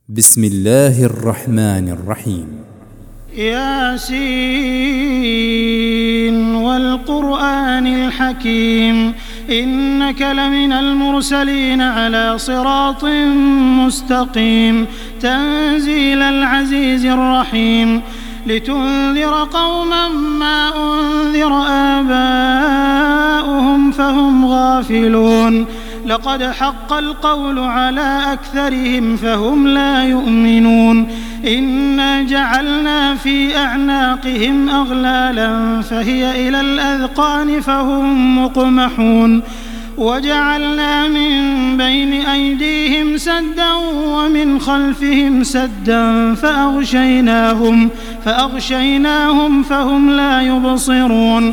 بسم الله الرحمن الرحيم. ياسين والقرآن الحكيم إنك لمن المرسلين على صراط مستقيم تنزيل العزيز الرحيم لتنذر قوما ما أنذر آباؤهم فهم غافلون لقد حق القول على أكثرهم فهم لا يؤمنون إنا جعلنا في أعناقهم أغلالا فهي إلى الأذقان فهم مقمحون وجعلنا من بين أيديهم سدا ومن خلفهم سدا فأغشيناهم فهم لا يبصرون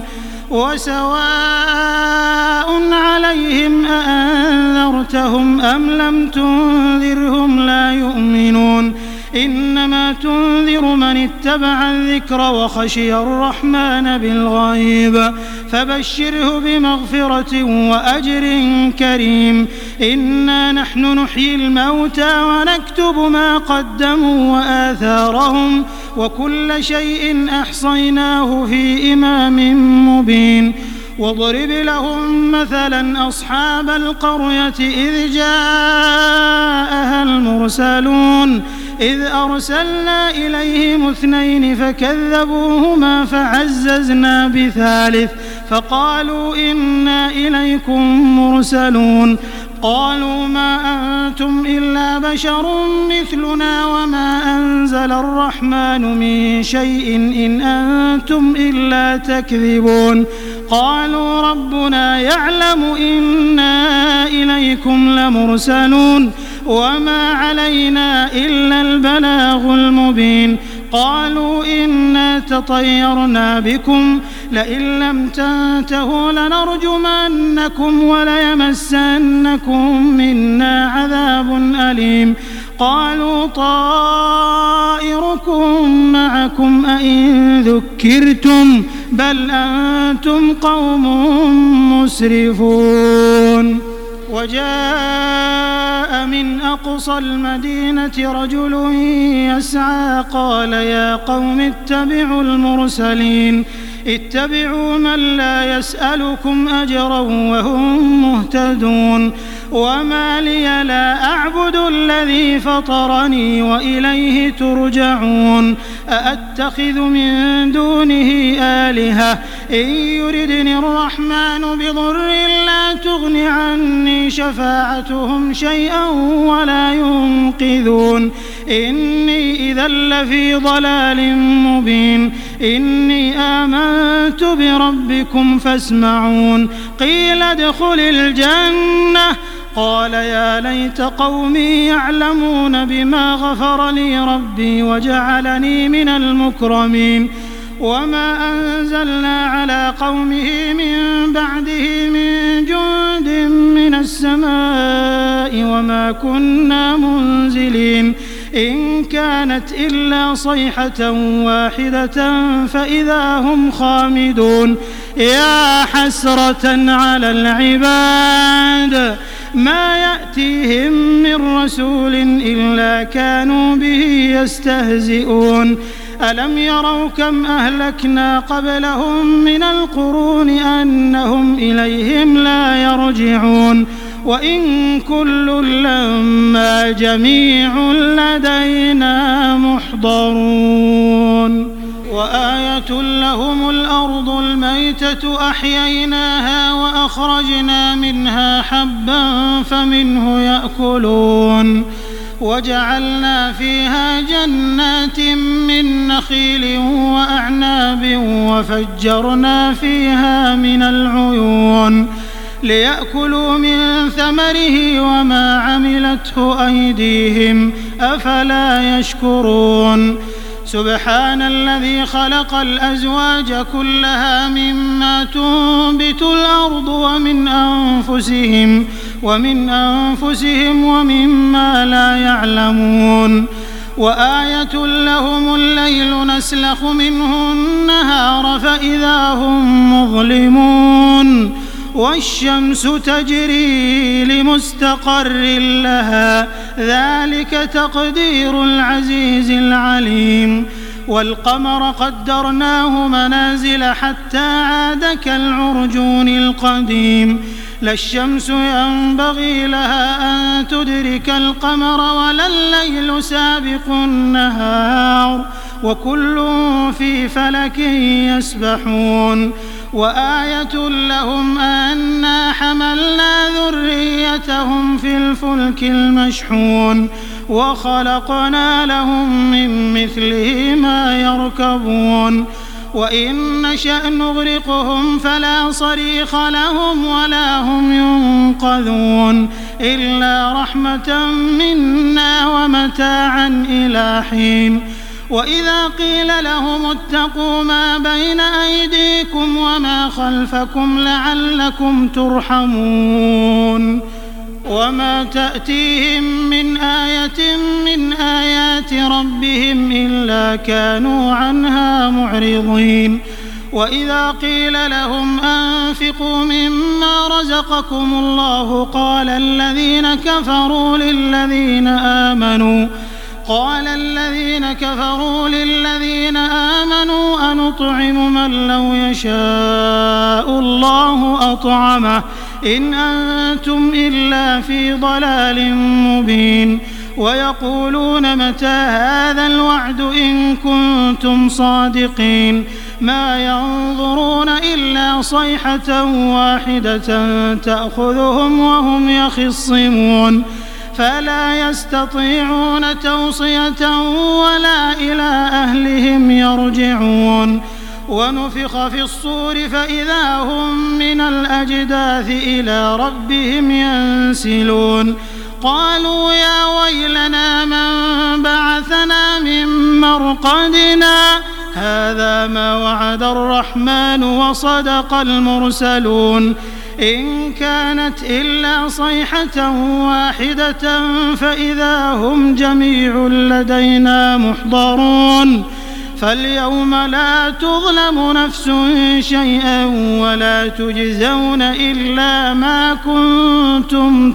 وسواء عليهم أأنذرتهم أم لم تنذرهم لا يؤمنون إنما تنذر من اتبع الذكر وخشي الرحمن بالغيب فبشره بمغفرة وأجر كريم إنا نحن نحيي الموتى ونكتب ما قدموا وآثارهم وكل شيء أحصيناه في إمام مبين واضرب لهم مثلا أصحاب القرية إذ جاءها المرسلون إذ أرسلنا إليهم 2 فكذبوهما فعززنا بثالث فقالوا إنا إليكم مرسلون قالوا ما أنتم إلا بشر مثلنا وما أنزل الرحمن من شيء إن أنتم إلا تكذبون قالوا ربنا يعلم إنا إليكم لمرسلون وما علينا إلا البلاغ المبين قالوا إنا تطيرنا بكم لئن لم تنتهوا لنرجمنكم وليمسنكم منا عذاب أليم قالوا طائركم معكم أئن ذكرتم بل أنتم قوم مسرفون وجاء من أقصى المدينة رجل يسعى قال يا قوم اتبعوا المرسلين اتبعوا من لا يسألكم أجرا وهم مهتدون وما لي لا أعبد الذي فطرني وإليه ترجعون أأتخذ من دونه آلهة إن يردني الرحمن بضر لا تغن عني شفاعتهم شيئا ولا ينقذون إني إذا لفي ضلال مبين إني آمنت بربكم فاسمعون قيل ادخل الجنة قال يا ليت قومي يعلمون بما غفر لي ربي وجعلني من المكرمين وما أنزلنا على قومه من بعده من جند من السماء وما كنا منزلين إن كانت إلا صيحة واحدة فإذا هم خامدون يا حسرة على العباد ما يأتيهم من رسول إلا كانوا به يستهزئون ألم يروا كم أهلكنا قبلهم من القرون أنهم إليهم لا يرجعون وإن كل لما جميع لدينا محضرون وآية لهم الأرض الميتة أحييناها وأخرجنا منها حبا فمنه يأكلون وجعلنا فيها جنات من نخيل وأعناب وفجرنا فيها من العيون ليأكلوا من ثمره وما عملته أيديهم أفلا يشكرون سبحان الذي خلق الأزواج كلها مما تنبت الأرض ومن أنفسهم ومما لا يعلمون وآية لهم الليل نسلخ منه النهار فإذا هم مظلمون والشمس تجري لمستقر لها ذلك تقدير العزيز العليم والقمر قدرناه منازل حتى عاد كالعرجون القديم لا الشمس ينبغي لها أن تدرك القمر ولا الليل سابق النهار وكل في فلك يسبحون وآية لهم أنا حملنا ذريتهم في الفلك المشحون وخلقنا لهم من مثله ما يركبون وإن نشأ نغرقهم فلا صريخ لهم ولا هم ينقذون إلا رحمة منا ومتاعا إلى حين وإذا قيل لهم اتقوا ما بين أيديكم وما خلفكم لعلكم ترحمون وما تأتيهم من آية من آيات ربهم إلا كانوا عنها معرضين وإذا قيل لهم أنفقوا مما رزقكم الله قال الذين كفروا للذين آمنوا أنطعم من لو يشاء الله أطعمه إن أنتم إلا في ضلال مبين ويقولون متى هذا الوعد إن كنتم صادقين ما ينظرون إلا صيحة واحدة تأخذهم وهم يخصمون فلا يستطيعون توصية ولا إلى أهلهم يرجعون ونفخ في الصور فإذا هم من الأجداث إلى ربهم ينسلون قالوا يا ويلنا من بعثنا من مرقدنا هذا ما وعد الرحمن وصدق المرسلون إن كانت إلا صيحة واحدة فإذا هم جميع لدينا محضرون فاليوم لا تظلم نفس شيئا ولا تجزون إلا ما كنتم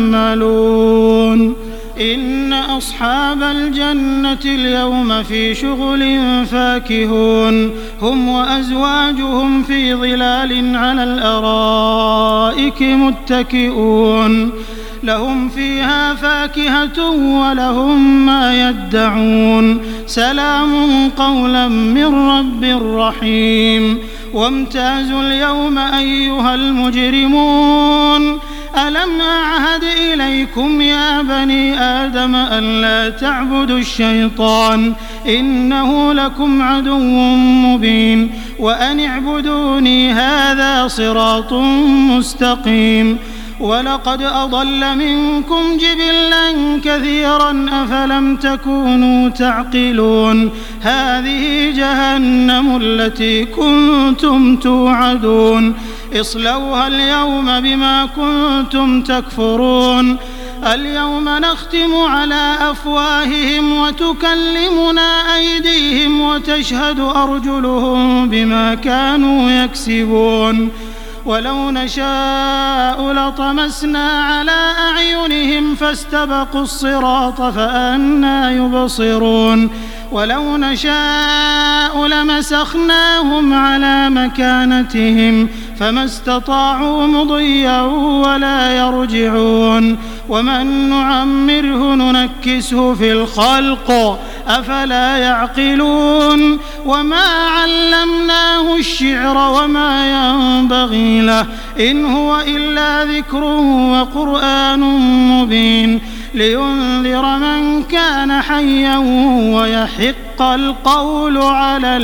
تعملون إن أصحاب الجنة اليوم في شغل فاكهون هم وأزواجهم في ظلال على الأرائك متكئون لهم فيها فاكهة ولهم ما يدعون سلام قولا من رب رحيم وامتازوا اليوم أيها المجرمون ألم أعهد إليكم يا بني آدم ألا تعبدوا الشيطان إنه لكم عدو مبين وأن اعبدوني هذا صراط مستقيم ولقد أضل منكم جبلا كثيرا أفلم تكونوا تعقلون هذه جهنم التي كنتم توعدون اصلوها اليوم بما كنتم تكفرون اليوم نختم على أفواههم وتكلمنا أيديهم وتشهد أرجلهم بما كانوا يكسبون ولو نشاء لطمسنا على أعينهم فاستبقوا الصراط فأنى يبصرون ولو نشاء لمسخناهم على مكانتهم فما استطاعوا مضيا ولا يرجعون ومن نعمره ننكسه في الخلق أفلا يعقلون وما علمناه الشعر وما ينبغي له إن هو إلا ذكر وقرآن مبين لينذر من كان حيا ويحق القول على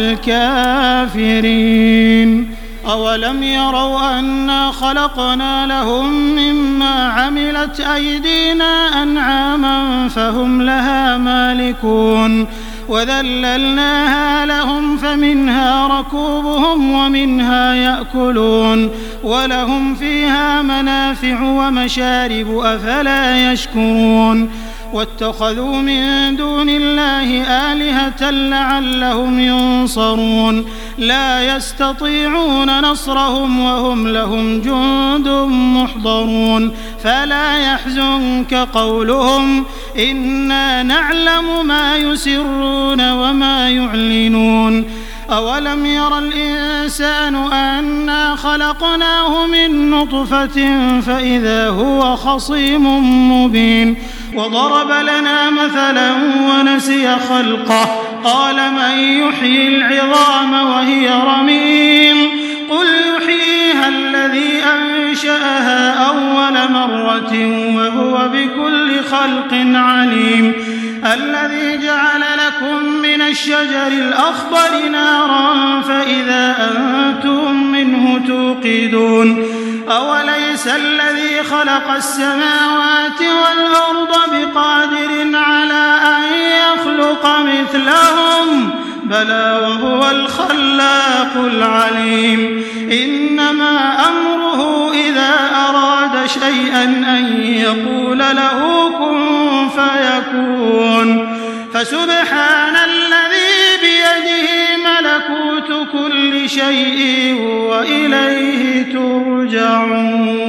الكافرين أولم يروا أنا خلقنا لهم مما عملت أيدينا أنعاما فهم لها مالكون وذللناها لهم فمنها ركوبهم ومنها يأكلون ولهم فيها منافع ومشارب أفلا يشكرون واتخذوا من دون الله آلهة لعلهم ينصرون لا يستطيعون نصرهم وهم لهم جند محضرون فلا يحزنك قولهم إنا نعلم ما يسرون وما يعلنون أولم ير الإنسان أنا خلقناه من نطفة فإذا هو خصيم مبين وضرب لنا مثلا ونسي خلقه قال من يحيي العظام وهي رميم قل يحييها الذي أنشأها أول مرة وهو بكل خلق عليم الذي جعل لكم من الشجر الأخضر نارا فإذا أنتم منه توقدون أوليس الذي خلق السماوات والأرض بقادر على أن يخلق مثلهم بلى وهو الخلاق العليم إنما أمره إذا أراد شيئا أن يقول له كن فيكون فسبحان الذي بيده ملكوت كل شيء وإليه ترجعون